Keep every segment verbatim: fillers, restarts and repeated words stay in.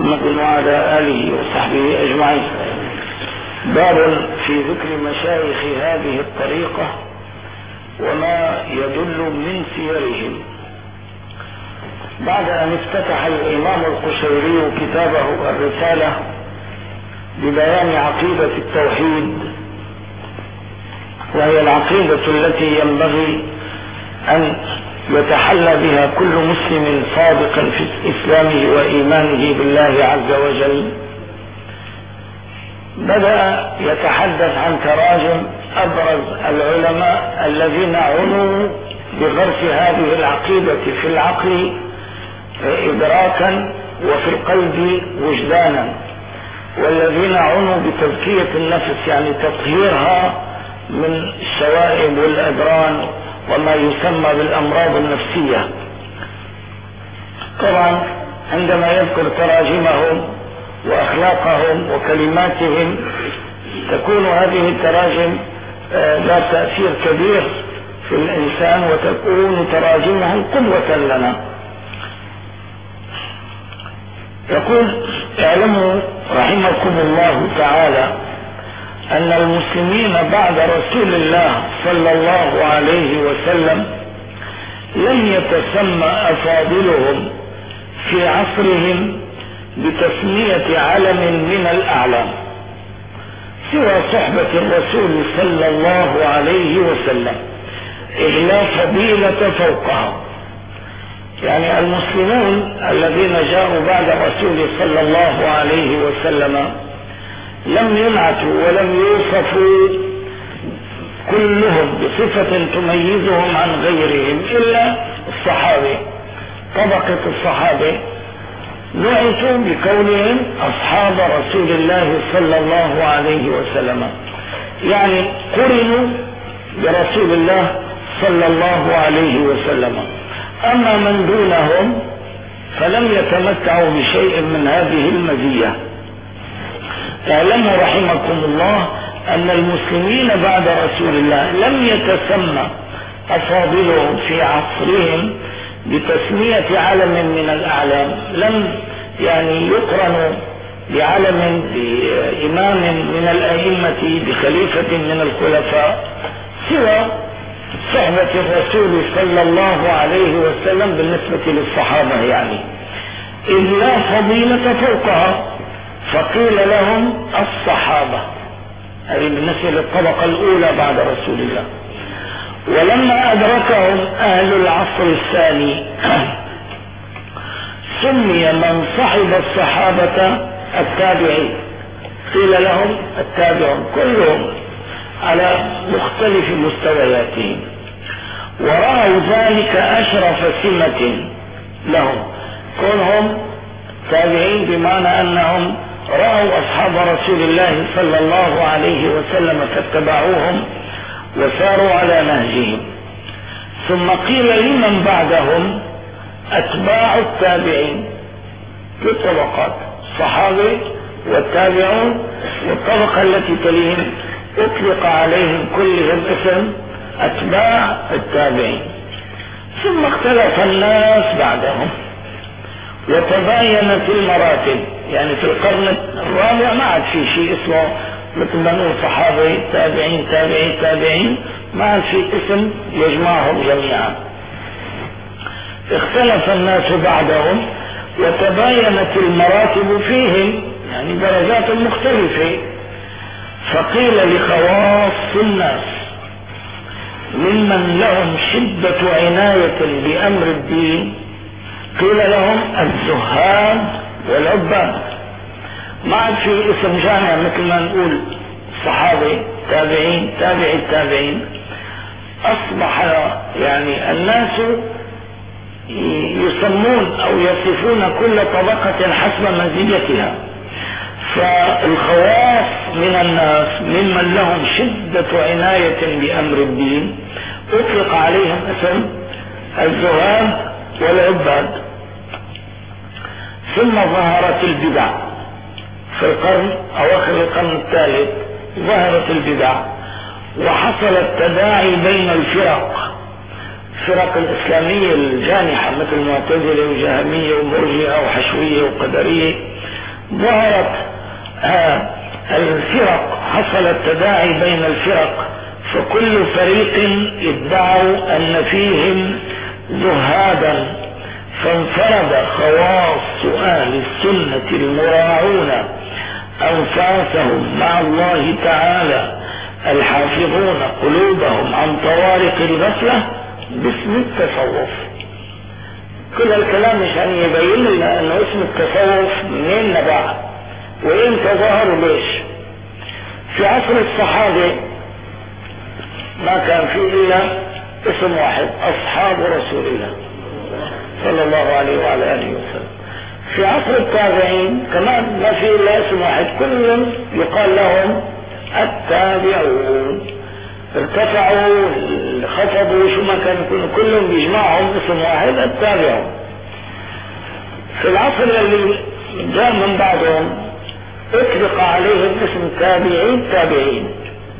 محمد وعلى آله وصحبه أجمعين. باب في ذكر مشايخ هذه الطريقة وما يدل من سيرهم. بعد أن افتتح الإمام القشيري كتابه الرسالة ببيان عقيدة التوحيد، وهي العقيدة التي ينبغي أن يتحلى بها كل مسلم صادق في إسلامه وإيمانه بالله عز وجل، بدأ يتحدث عن تراجم أبرز العلماء الذين عنوا بغرس هذه العقيدة في العقل إدراكا وفي القلب وجدانا، والذين عنوا بتزكية النفس يعني تطهيرها من الشوائب والأدران وما يسمى بالأمراض النفسية. طبعا عندما يذكر تراجمهم وأخلاقهم وكلماتهم تكون هذه التراجم لا تأثير كبير في الإنسان، وتكون تراجمهم قدوة لنا. يقول: اعلموا رحمكم الله تعالى أن المسلمين بعد رسول الله صلى الله عليه وسلم لم يتسمى أفاضلهم في عصرهم بتسمية علم من الأعلام سوى صحبة الرسول صلى الله عليه وسلم، إذ لا فضيلة فوقها. يعني المسلمون الذين جاءوا بعد الرسول صلى الله عليه وسلم لم ينعتوا ولم يوصفوا كلهم بصفة تميزهم عن غيرهم إلا الصحابة. طبقة الصحابة نعتوا بكونهم أصحاب رسول الله صلى الله عليه وسلم، يعني قرنوا برسول الله صلى الله عليه وسلم. أما من دونهم فلم يتمتعوا بشيء من هذه المزية. اعلموا رحمكم الله أن المسلمين بعد رسول الله لم يتسمى أفاضلهم في عصرهم بتسمية علم من الأعلام، لم يعني يقرنوا بعلم بإمام من الأئمة بخليفة من الخلفاء سوى صحبة الرسول صلى الله عليه وسلم بالنسبة للصحابة، يعني إذ لا فضيلة فوقها، فقيل لهم الصحابة، أي بالنسبة للطبقة الأولى بعد رسول الله. ولما أدركهم أهل العصر الثاني سمي من صحب الصحابة التابعين، قيل لهم التابعون كلهم على مختلف مستوياتهم، ورأوا ذلك أشرف سمة لهم، كونهم تابعين بمعنى أنهم رأوا أصحاب رسول الله صلى الله عليه وسلم فاتبعوهم وساروا على نهجهم. ثم قيل لمن بعدهم أتباع التابعين، في طبقات الصحابة والتابعون، والطبقة التي تليهم اطلق عليهم كلهم اسم أتباع التابعين. ثم اختلف الناس بعدهم وتباينت المراتب، يعني في القرن الرابع ما عاد في شيء اسمه مثل ما نقول صحابي تابعين تابعين تابعين، ما عاد في اسم يجمعهم جميعا. اختلف الناس بعدهم وتباينت المراتب فيهم، يعني درجات مختلفة. فقيل لخواص الناس ممن لهم شدة عناية بأمر الدين، قيل لهم الزهاد والعباد. ما عاد في اسم جامع مثل ما نقول صحابي تابعين تابعي التابعين. أصبح يعني الناس يسمون أو يصفون كل طبقة حسب مزيتها، فالخواص من الناس ممن لهم شدة عناية بأمر الدين أطلق عليهم اسم الزهاد والعباد. ثم ظهرت البدع في القرن أواخر القرن الثالث، ظهرت البدع وحصل التداعي بين الفرق، الفرق الإسلامية الجانحة مثل المعتزلة وجهمية ومرجئة وحشوية وقدرية ظهرت الفرق، حصل التداعي بين الفرق، فكل فريق ادعوا أن فيهم زهادا، فانفرد خواص أهل السنة المراعون أنفاسهم مع الله تعالى الحافظون قلوبهم عن طوارق الغفلة باسم التصوف. كل الكلام مشان يبين لنا أنه اسم التصوف منين نبع وإمتى ظهر وليش. في عصر الصحابة ما كان فيه إلا اسم واحد، أصحاب رسول الله صلى الله عليه وعلى آله وسلم. في عصر التابعين كمان ما فيه إلا اسم واحد، كل يقال لهم التابعون. ارتفعوا خفضوا شو ما كان يكونوا كلهم بيجمعهم اسم واحد التابعون. في العصر اللي جاء من بعدهم اطلق عليهم اسم تابعين تابعين.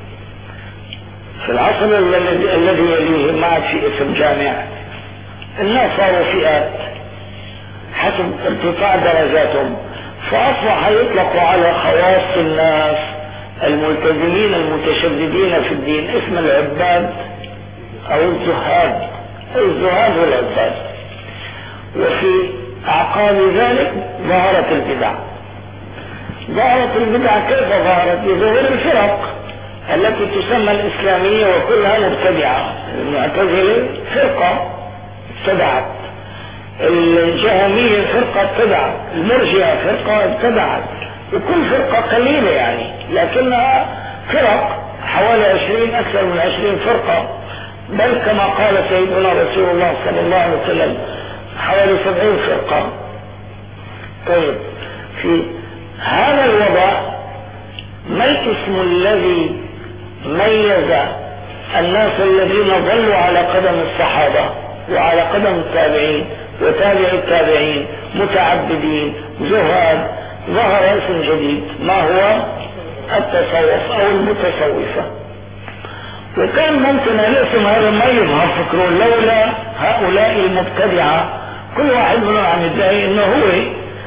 في العصر الذي يليه ما عاد في اسم جامع، الناس صاروا فئات حسب ارتفاع درجاتهم، فأصبح يطلق على خواص الناس الملتزمين المتشددين في الدين اسم العباد أو الزهاد، الزهاد والعباد. وفي أعقاب ذلك ظهرت البدع. ظهرت البدع كيف ظهرت؟ بظهور الفرق التي تسمى الإسلامية وكلها مبتدعة. المعتزلة فرقة ابتدعت، الجهمية فرقة ابتدعت، المرجئة فرقة ابتدعت، وكل فرقة قليلة يعني لكنها فرق حوالي عشرين أكثر من عشرين فرقة، بل كما قال سيدنا رسول الله صلى الله عليه وسلم حوالي سبعين فرقة. طيب في هذا الوضع ما الاسم الذي ميز الناس الذين ظلوا على قدم الصحابة وعلى قدم التابعين وتابع التابعين متعبدين زهاد؟ ظهر اسم جديد، ما هو؟ التصوف أو المتصوفة. وكان ممكن الاسم هذا ما يظهر فكره لولا هؤلاء المبتدعة، كل واحد منهم عم يدعي انه هو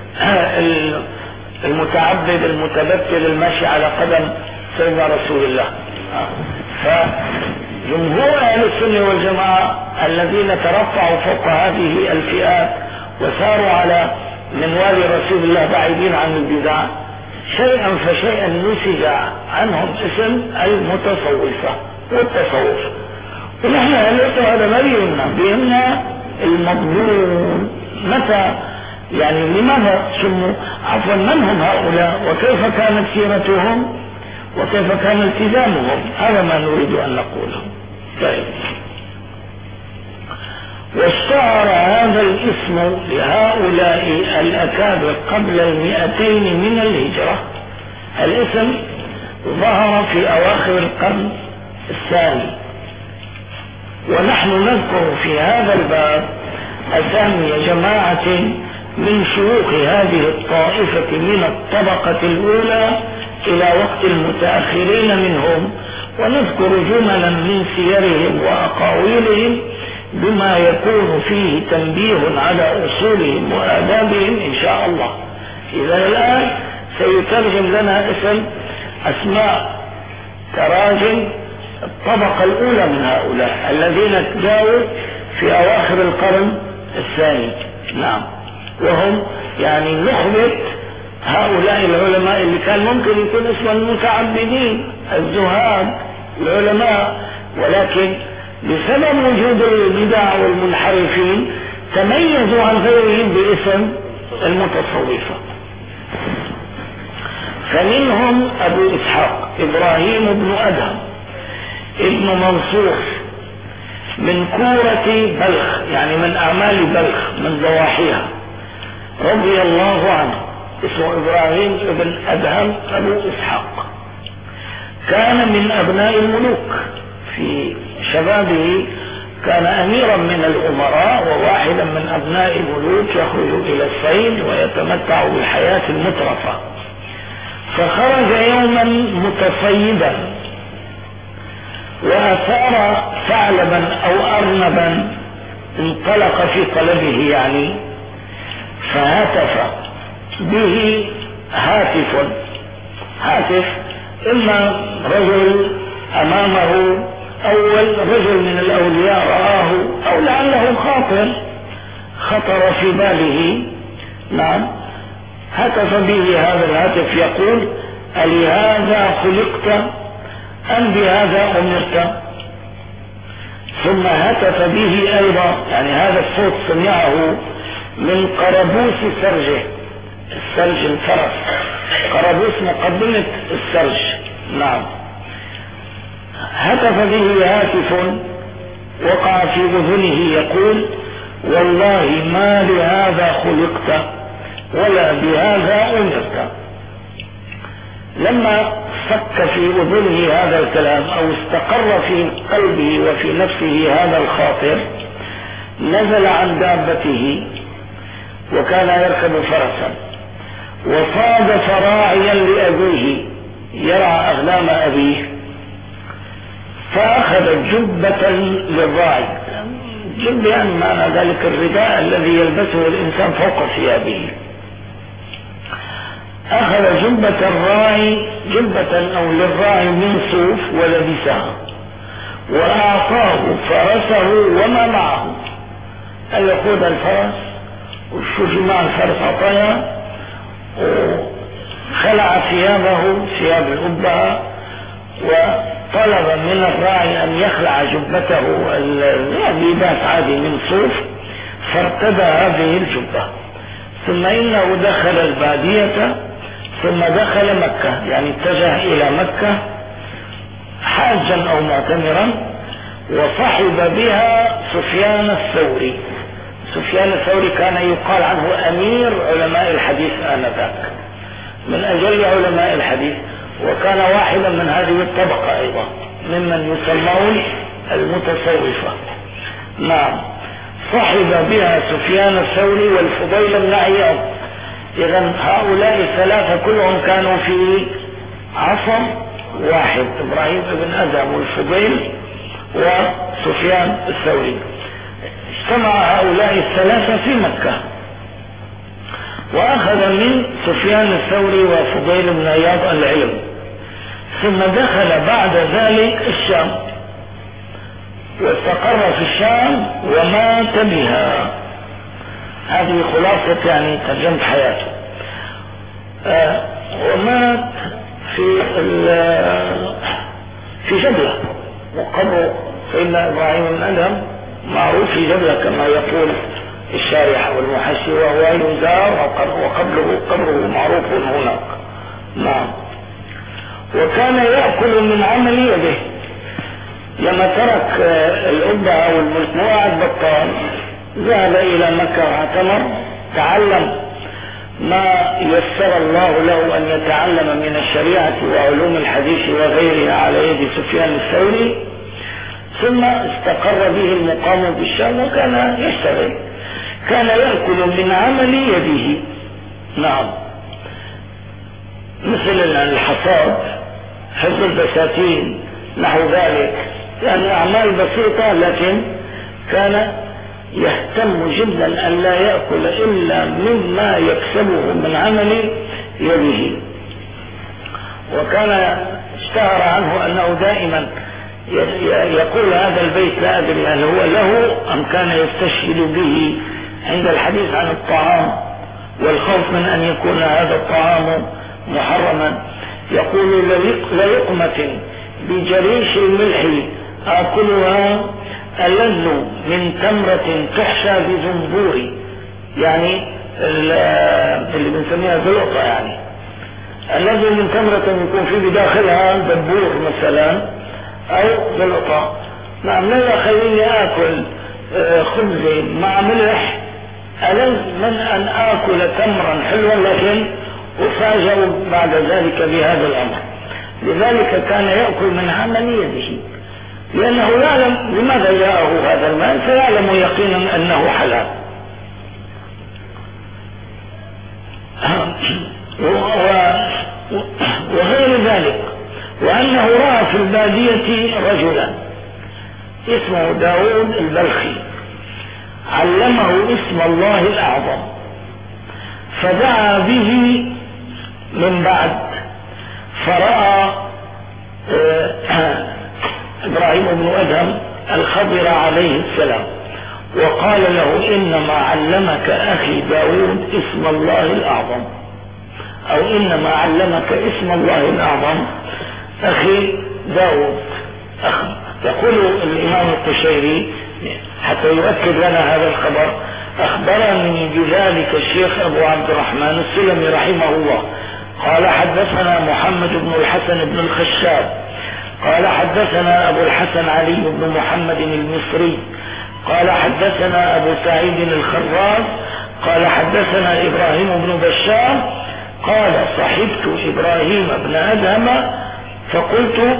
المتعبد المتبتل الماشي على قدم سيدنا رسول الله. فجمهور اهل السنة والجماعة الذين ترفعوا فوق هذه الفئات وساروا على منوال رسول الله بعيدين عن البدع، شيئا فشيئا نسج عنهم اسم المتصوفة والتصوف. ونحن هذا ما بيهمنا، بيهمنا المضمون. متى يعني لماذا سموا عفوا من هم هؤلاء وكيف كانت سيرتهم وكيف كان التزامهم؟ هذا ما نريد أن نقوله. طيب، واشتهر هذا الاسم لهؤلاء الأكابر قبل المئتين من الهجرة. الاسم ظهر في أواخر القرن الثاني، ونحن نذكر في هذا الباب أسامي جماعة من شيوخ هذه الطائفة من الطبقة الأولى إلى وقت المتأخرين منهم، ونذكر جملا من سيرهم وأقاويلهم بما يكون فيه تنبيه على أصولهم وآدابهم إن شاء الله. إذا الآن سيترجم لنا اسم أسماء تراجم الطبقة الأولى من هؤلاء الذين جاءوا في أواخر القرن الثاني. نعم، وهم يعني نخبة هؤلاء العلماء اللي كان ممكن يكون اسمهم المتعبدين الزهاد العلماء، ولكن بسبب وجود البدع والمنحرفين تميزوا عن غيرهم باسم المتصوفة. فمنهم أبو إسحاق إبراهيم بن أدهم ابن منصور من كورة بلخ، يعني من أعمال بلخ من ضواحيها، رضي الله عنه. اسمه إبراهيم بن أدهم أبو إسحاق. كان من أبناء الملوك في شبابه، كان أميرا من الأمراء وواحدا من أبناء الملوك يخرج إلى الصيد ويتمتع بالحياة المترفة. فخرج يوما متصيدا وأثار ثعلبا أو أرنبا انطلق في طلبه يعني، فهتف به هاتف هاتف إما رجل أمامه أول رجل من الأولياء رآه، أو لعله خاطر خطر في باله. نعم، هتف به هذا الهاتف يقول: ألهذا خلقت أم بهذا أمرت؟ ثم هتف به أيضا، يعني هذا الصوت سمعه من قربوس سرجه، السرج الفرس، قربوس مقدمة السرج. نعم، هتف به هاتف وقع في أذنه يقول: والله ما لهذا خلقت ولا بهذا أمرت. لما فك في أذنه هذا الكلام أو استقر في قلبه وفي نفسه هذا الخاطر، نزل عن دابته، وكان يركب فرسا، وصادف راعيا لأبيه يرعى أغنام أبيه، فأخذ جبة للراعي. جب يعني معنى ذلك الرداء الذي يلبسه الإنسان فوق ثيابه. أخذ جبة الراعي، جبة أو للراعي من صوف، ولبسها، وأعطاه فرسه وما معه. قال له: خذ الفرس وشوفي مع الفرس عطايا. وخلع ثيابه، ثياب الأبهة، وطلب من الراعي أن يخلع جبته، لباس عادي من صوف، فارتدى هذه الجبة. ثم إنه دخل البادية، ثم دخل مكة، يعني اتجه إلى مكة حاجا أو معتمرا، وصحب بها سفيان الثوري. سفيان الثوري كان يقال عنه أمير علماء الحديث آنذاك، من أجل علماء الحديث، وكان واحدا من هذه الطبقة أيضا، ممن يسمون المتصوفة. نعم، صحب بها سفيان الثوري والفضيل بن عياض. إذن هؤلاء الثلاثة كلهم كانوا في عصر واحد، إبراهيم بن أدهم والفضيل وسفيان الثوري. اجتمع هؤلاء الثلاثة في مكة، وأخذ من سفيان الثوري وفضيل بن عياض العلم، ثم دخل بعد ذلك الشام، واستقر في الشام ومات بها. هذه خلاصة يعني ترجمة حياته. آه ومات في في جبلة، وقبر سيدنا إبراهيم بن أدهم معروف في جبلة كما يقول الشارح والمحشي، وهو يزار، وقبره قبره معروف هناك. نعم، وكان يأكل من عمل يده. لما ترك الأبهة أو المجموعة البطال، ذهب إلى مكة واعتمر، تعلم ما يسر الله له أن يتعلم من الشريعة وعلوم الحديث وغيرها على يد سفيان الثوري، ثم استقر به المقام بالشام وكان يشتغل. كان يأكل من عمل يده. نعم، مثل الحصاد، حفظ البساتين، نحو ذلك، يعني أعمال بسيطة، لكن كان يهتم جدا أن لا يأكل إلا مما يكسبه من عمل يده. وكان اشتهر عنه أنه دائما يقول هذا البيت، لا أدري هل هو له أم كان يستشهد به عند الحديث عن الطعام والخوف من أن يكون هذا الطعام محرما، يقول: للقمة بجريش الملح آكلها ألذ من تمرة تحشى بزنبور، يعني اللي بنسميها زلطة، يعني ألذ من تمرة يكون في بداخلها دبور مثلا أو زلطة. نعم، لا خليني آكل خبز مع ملح ألذ من أن آكل تمرا حلوا، لكن أفاجأ بعد ذلك بهذا الأمر. لذلك كان يأكل من عمل يده، لأنه يعلم لماذا جاءه هذا المال، فيعلم يقينا أنه حلال. وغير ذلك، وأنه رأى في البادية رجلا اسمه داود البلخي علمه اسم الله الأعظم، فدعا به من بعد فرأى إبراهيم بن أدهم الخضر عليه السلام وقال له إنما علمك أخي داود اسم الله الأعظم، أو إنما علمك اسم الله الأعظم أخي داود. يقول الإمام القشيري حتى يؤكد لنا هذا الخبر: أخبرني بذلك الشيخ أبو عبد الرحمن السلمي رحمه الله قال حدثنا محمد بن الحسن بن الخشاب قال حدثنا أبو الحسن علي بن محمد المصري قال حدثنا أبو سعيد الخراز قال حدثنا إبراهيم بن بشار قال صحبت إبراهيم بن أدهم فقلت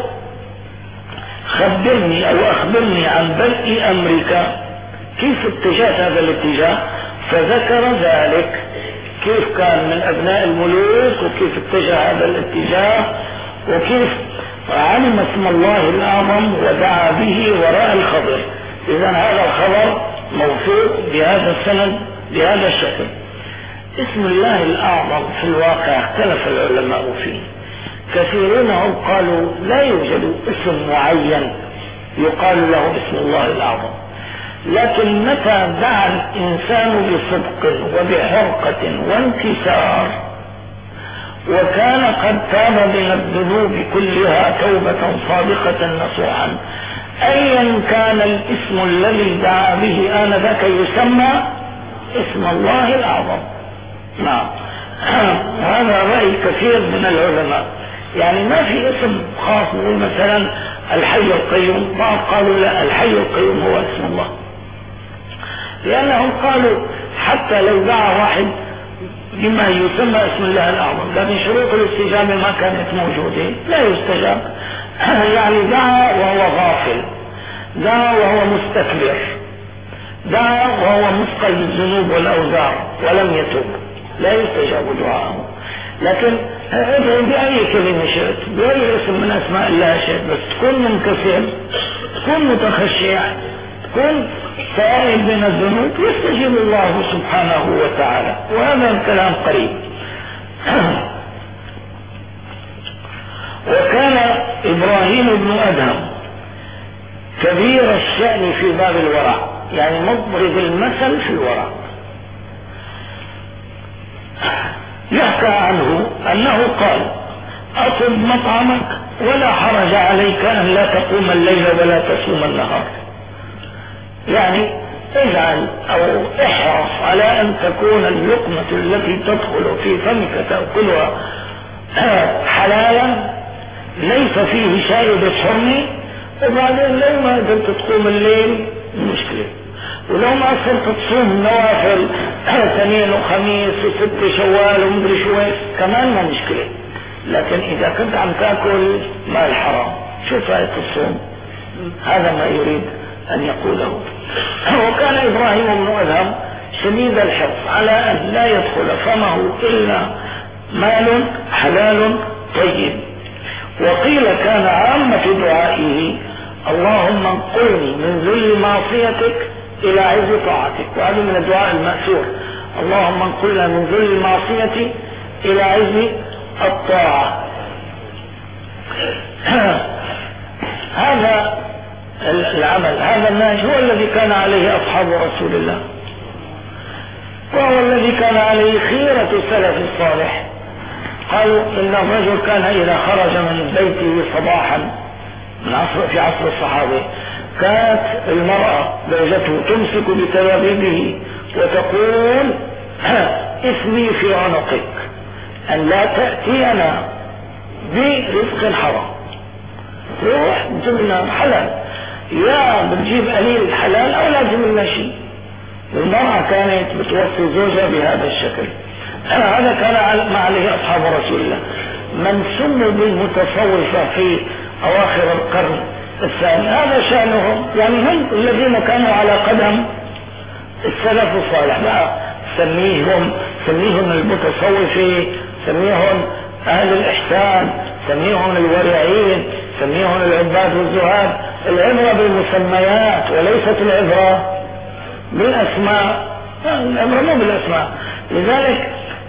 خبرني أو أخبرني عن بدء أمرك، كيف اتجاه هذا الاتجاه؟ فذكر ذلك، كيف كان من أبناء الملوك وكيف اتجه هذا الاتجاه وكيف علم اسم الله الأعظم ودعا به وراء الخبر. إذا هذا الخبر موثوق بهذا السند بهذا الشكل. اسم الله الأعظم في الواقع اختلف العلماء فيه، كثيرون هم قالوا لا يوجد اسم معين يقال له اسم الله الأعظم، لكن متى دعا الإنسان بصدق وبحرقة وانكسار وكان قد تاب من الذنوب كلها توبة صادقة نصوحا، أيا كان الاسم الذي دعا به آنذاك يسمى اسم الله الأعظم. نعم، هذا رأي كثير من العلماء، يعني ما في اسم خاص نقول مثلا الحي القيوم، بعض قالوا لا، الحي القيوم هو اسم الله، لأنهم قالوا حتى لو دعا واحد بما يسمى اسم الله الأعظم لكن شروط الاستجابة ما كانت موجودة لا يستجاب. يعني دعا وهو غافل، دعا وهو مستكبر، دعا وهو مثقل بالذنوب والأوزار ولم يتوب، لا يستجاب دعاءه. لكن ادعي بأي كلمة شئت، بأي اسم من أسماء الله شئت، بس تكون منكسر، تكون متخشع، تكون سائل من الذنوب، يستجيب الله سبحانه وتعالى، وهذا الكلام قريب. وكان إبراهيم بن أدهم كبير الشأن في باب الورع، يعني مضرب المثل في الورع. يحكى عنه أنه قال: أطب مطعمك ولا حرج عليك أن لا تقوم الليل ولا تصوم النهار، يعني اجعل أو احرص على أن تكون اللقمة التي تدخل في فمك تأكلها حلالا ليس فيه شائبة حرمة، وبعدين لو ما قدرت تقوم الليل مشكلة، ولو ما صرت تصوم نوافل اثنين وخميس وست شوال ومدري شو كمان ما مشكلة، لكن إذا كنت عم تأكل مال حرام شو فائدة الصوم؟ هذا ما يريد أن يقوله. وكان إبراهيم بن أدهم شديد الحرص على أن لا يدخل فمه إلا مال حلال طيب. وقيل كان عامة دعائه: اللهم انقلني من ذل معصيتك إلى عز طاعتك، وهذا من الدعاء المأثور: اللهم انقلنا من ذل المعصية إلى عز الطاعة. هذا العمل، هذا النهج هو الذي كان عليه أصحاب رسول الله، وهو الذي كان عليه خيرة السلف الصالح. قالوا إن الرجل كان إذا خرج من بيته صباحا من عصر في عصر الصحابة كانت المرأة زوجته تمسك بتلابيبه وتقول: اسمي في عنقك أن لا تأتينا برزق حرام، روح بتجيب لنا حلال، يا بتجيب قليل الحلال أو لا تجيب لنا شيء. المرأة كانت بتوصي زوجها بهذا الشكل. هذا كان ما عليه أصحاب رسول الله. من سموا بالمتصوفة في أواخر القرن الثاني هذا شأنهم، يعني هم الذين كانوا على قدم السلف الصالح، بقى سميهم سميهم المتصوفة، سميهم أهل الإحسان، سميهم الورعين، سميهم العباد والزهاد. العبرة بالمسميات وليست العبرة بالأسماء، العبرة مو بالأسماء. لذلك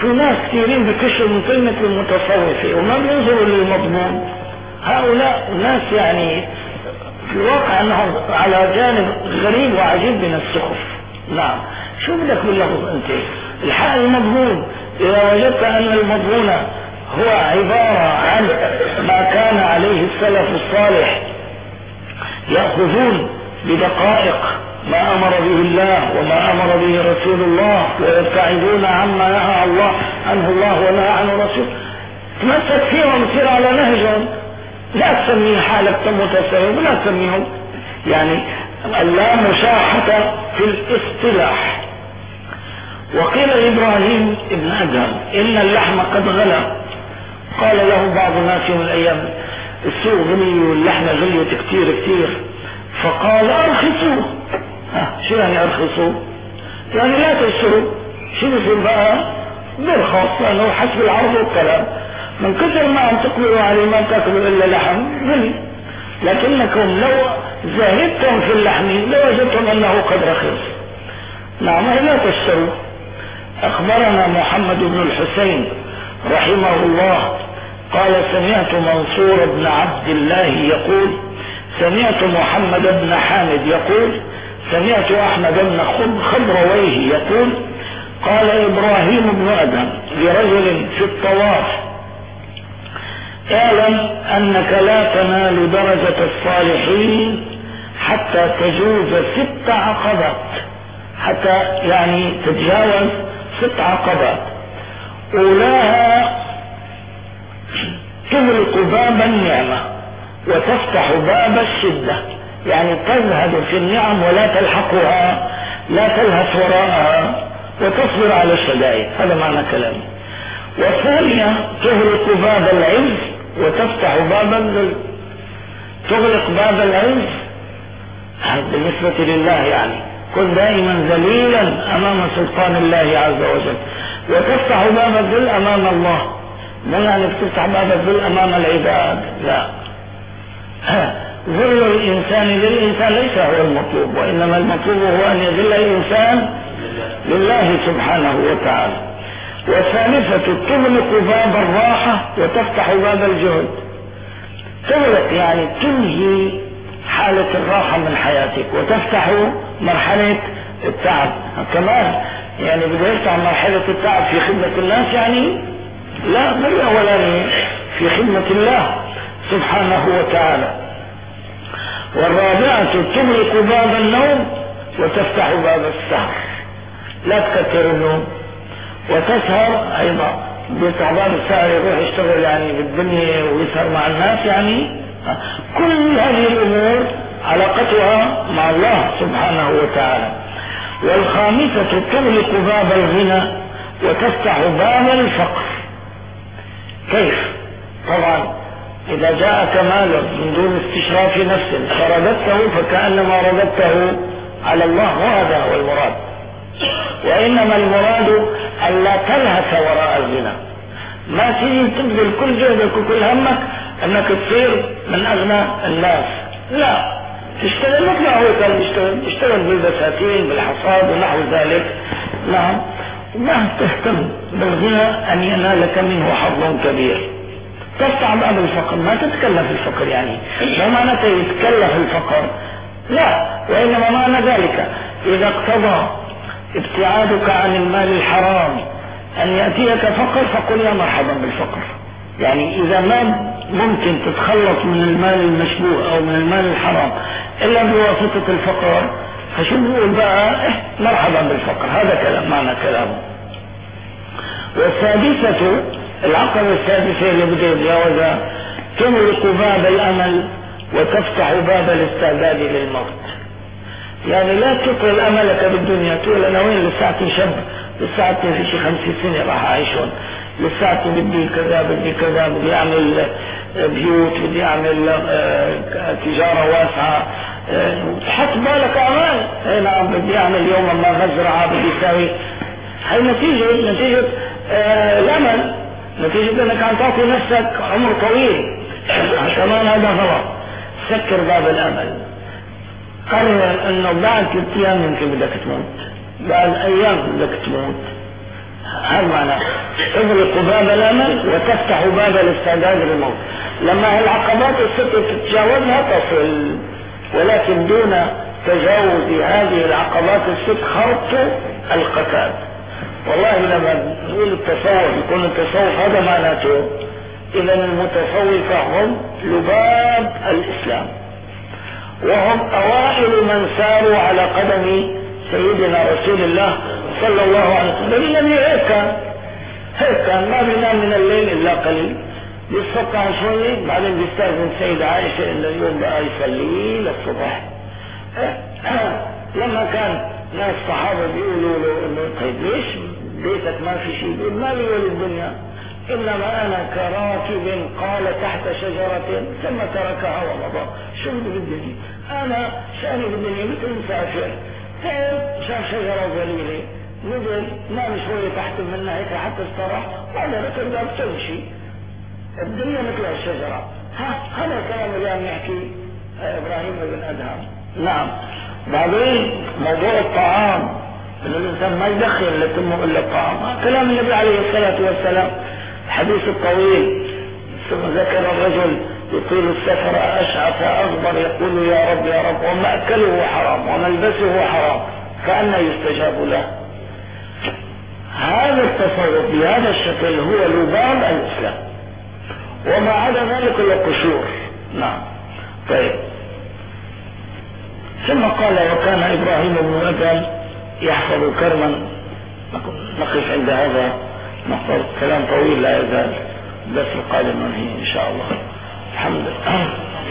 في ناس كثيرين بكشوا من كلمة المتصوفة وما بينظروا للمضمون. هؤلاء ناس يعني في الواقع انهم على جانب غريب وعجيب من السخف. نعم، شو بدك باللفظ انت؟ الحق المضمون، اذا وجدت ان المضمون هو عبارة عن ما كان عليه السلف الصالح يأخذون بدقائق ما أمر به الله وما أمر به رسول الله ويبتعدون عما نهى الله عنه الله ونهى عنه رسول، تمسك فيهم وتصير على نهجهم. لا تسميه حالك متصوف ولا تسميهم يعني اللا مشاحة في الاصطلاح. وقيل إبراهيم ابن أدهم إن اللحم قد غلى، قال له بعض الناس يوم الأيام السوق غلي واللحمة غليت كتير كتير، فقال أرخصوا. شو يعني أرخصوا؟ يعني لا تشتروا. شو بصير بقى؟ برخص، لأنه حسب العرض والكلام، من كثر ما عم تقبلوا عليه ما تاكلوا إلا لحم غلي، لكنكم لو زهدتم في اللحم لوجدتم أنه قد رخص. نعم، لا تشتروا. أخبرنا محمد بن الحسين رحمه الله قال سمعت منصور بن عبد الله يقول سمعت محمد بن حامد يقول سمعت أحمد بن خضرويه يقول قال إبراهيم بن أدهم لرجل في الطواف اعلم أنك لا تنال درجة الصالحين حتى تجوز ست عقبات، حتى يعني تتجاوز ست عقبات، أولاها تغلق باب النعمة وتفتح باب الشدة، يعني تزهد في النعم ولا تلحقها، لا تلهث وراءها وتصبر على الشدائد. هذا معنى كلامي. والثانية تغلق باب العز وتفتح باب الذل. تغلق باب العز بالنسبة لله، يعني كن دائما ذليلا أمام سلطان الله عز وجل، وتفتح باب الذل أمام الله، مو يعني تفتح باب الذل أمام العباد، لا. ذل الإنسان للإنسان ليس هو المطلوب، وإنما المطلوب هو أن يذل الإنسان لله سبحانه وتعالى. والثالثة تغلق باب الراحة وتفتح باب الجهد. تغلق يعني تنهي حالة الراحة من حياتك وتفتح مرحلة التعب. كمان يعني بده يفتح مرحلة التعب في خدمة الناس، يعني لا، بل أولا في خدمة الله سبحانه وتعالى. والرابعة تغلق باب النوم وتفتح باب السهر، لا تكثر النوم وتسهر أيضا. بيفتح باب السهر يروح يشتغل يعني بالدنيا ويسهر مع الناس، يعني كل هذه الأمور علاقتها مع الله سبحانه وتعالى. والخامسة تغلق باب الغنى وتفتح باب الفقر. كيف؟ طبعا إذا جاءك مال من دون استشراف نفس فرددته فكأنما رددته على الله، وهذا هو المراد. وإنما المراد أن لا تلهث وراء الغنى، ما تيجي تبذل كل جهدك وكل همك أنك تصير من أغنى الناس، لا، تشتغل مثل ما هو كان يشتغل، تشتغل بالبساتين بالحصاد ونحو ذلك. نعم، ما تهتم بالغنى أن ينالك منه حظ كبير. تفتح باب الفقر، ما تتكلف الفقر، يعني لا معنى يتكلف الفقر، لا، وإنما معنى ذلك إذا اقتضى ابتعادك عن المال الحرام أن يأتيك فقر فقل يا مرحبا بالفقر. يعني إذا ما ممكن تتخلص من المال المشبوه أو من المال الحرام إلا بواسطة الفقر، فشو بقول بقى؟ إيه مرحبا بالفقر. هذا كلام، معنى كلامه. والسادسة، العقبة السادسة اللي بده يتجاوزها، تغلق باب الأمل وتفتح باب الاستعداد للموت. يعني لا تطول أملك بالدنيا، تقول أنا وين لساعتي شاب، لساعتي في شي خمسين سنة راح أعيشون، لساعتي بدي كذا بدي كذا، بدي أعمل بيوت، بدي أعمل تجارة واسعة، تحط بالك أعمال. أي نعم، بدي أعمل يوما ما غزرعة، بدي أسوي. هاي نتيجة نتيجة آه الأمل، نتيجة أنك عم تعطي نفسك عمر طويل. كمان هذا غلط. سكر باب الأمل، قرر أنه بعد ثلاث أيام يمكن بدك تموت، بعد أيام بدك تموت، هذا معناه تغلق باب الأمل وتفتح باب الاستعداد للموت. لما العقبات الست تتجاوزها تصل، ولكن دون تجاوز هذه العقبات الست خرط القتال. والله لما نقول التصوف يكون التصوف هذا معناته إذا المتصوفة هم لباب الإسلام، وهم أوائل من ساروا على قدم سيدنا رسول الله صلى الله عليه وسلم. الذي هيك كان هيك كان ما بينام من الليل إلا قليل، يصفق شوية بعدين بيستأذن سيدة عائشة إلا اليوم بقى يصلي للصبح. لما كان ناس صحابة بيقولوا له إنه طيب ليش بيتك ما في شيء؟ بيقول ما لي وللدنيا، إنما أنا كراكب قال تحت شجرة ثم تركها ومضى. شو بدي بالدنيا؟ أنا شأني بالدنيا مثل مسافر، تعب شاف شجرة ظليلة نزل نام شوية تحت منها هيك حتى استراح وبعدين ركب قال تمشي. الدنيا مثل الشجرة. ها هذا الكلام اللي عم يحكي إبراهيم بن أدهم. نعم. بعدين موضوع الطعام إن الإنسان ما يدخل لتمه إلا الطعام، كلام النبي عليه الصلاة والسلام الحديث الطويل. ثم ذكر الرجل يطيل السفر أشعث أغبر يقول يا رب يا رب ومأكله حرام وملبسه حرام فأنا يستجاب له. هذا التصرف بهذا الشكل هو لباب الإسلام، وما عدا ذلك إلا قشور. نعم. طيب. ثم قال وكان إبراهيم بن أدهم يحفظ كرما. نقف عند هذا، نحفظ كلام طويل لا يزال، بس القادم منه إن شاء الله. الحمد لله.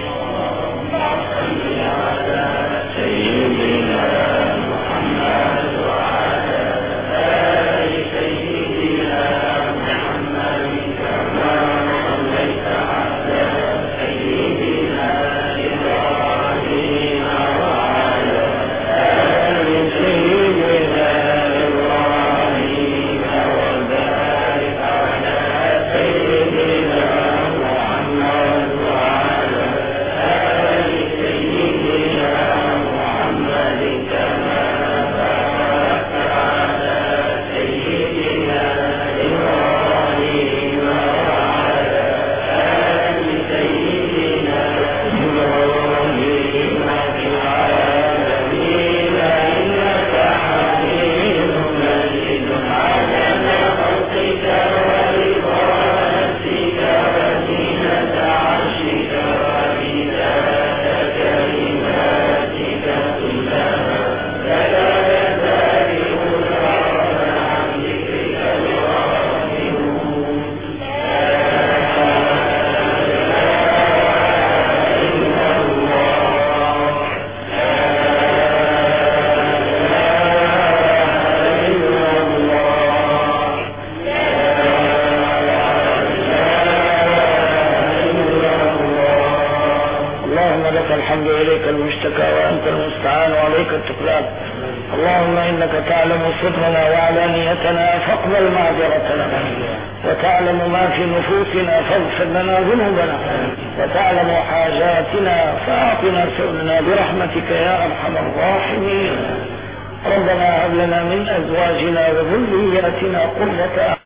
سيدنا محمد وعلى آل سيدنا محمد كما صليت على سيدنا إبراهيم وعلى آل سيدنا إبراهيم وبارك على سيدنا محمد وعلى آل سيدنا محمد كما باركت على سيدنا إبراهيم وعلى آل سيدنا إبراهيم في العالمين إنك حميد مجيد. عدد خلقك ورضا نفسك وزينة عرشك ومداد كلماتك كلها لك يسابحون ربنا عن ذكرك الغافلون. اللهم لك الحمد إليك المشتكى وأنت المستعان وعليك التكلان. اللهم إنك تعلم سرنا وعلانيتنا فاقبل معذرتنا، وتعلم ما في نفوسنا فاغفر لنا ذنوبنا، وتعلم حاجاتنا فأعطنا سؤلنا برحمتك يا أرحم الراحمين. ربنا هب لنا من أزواجنا وذرياتنا قرة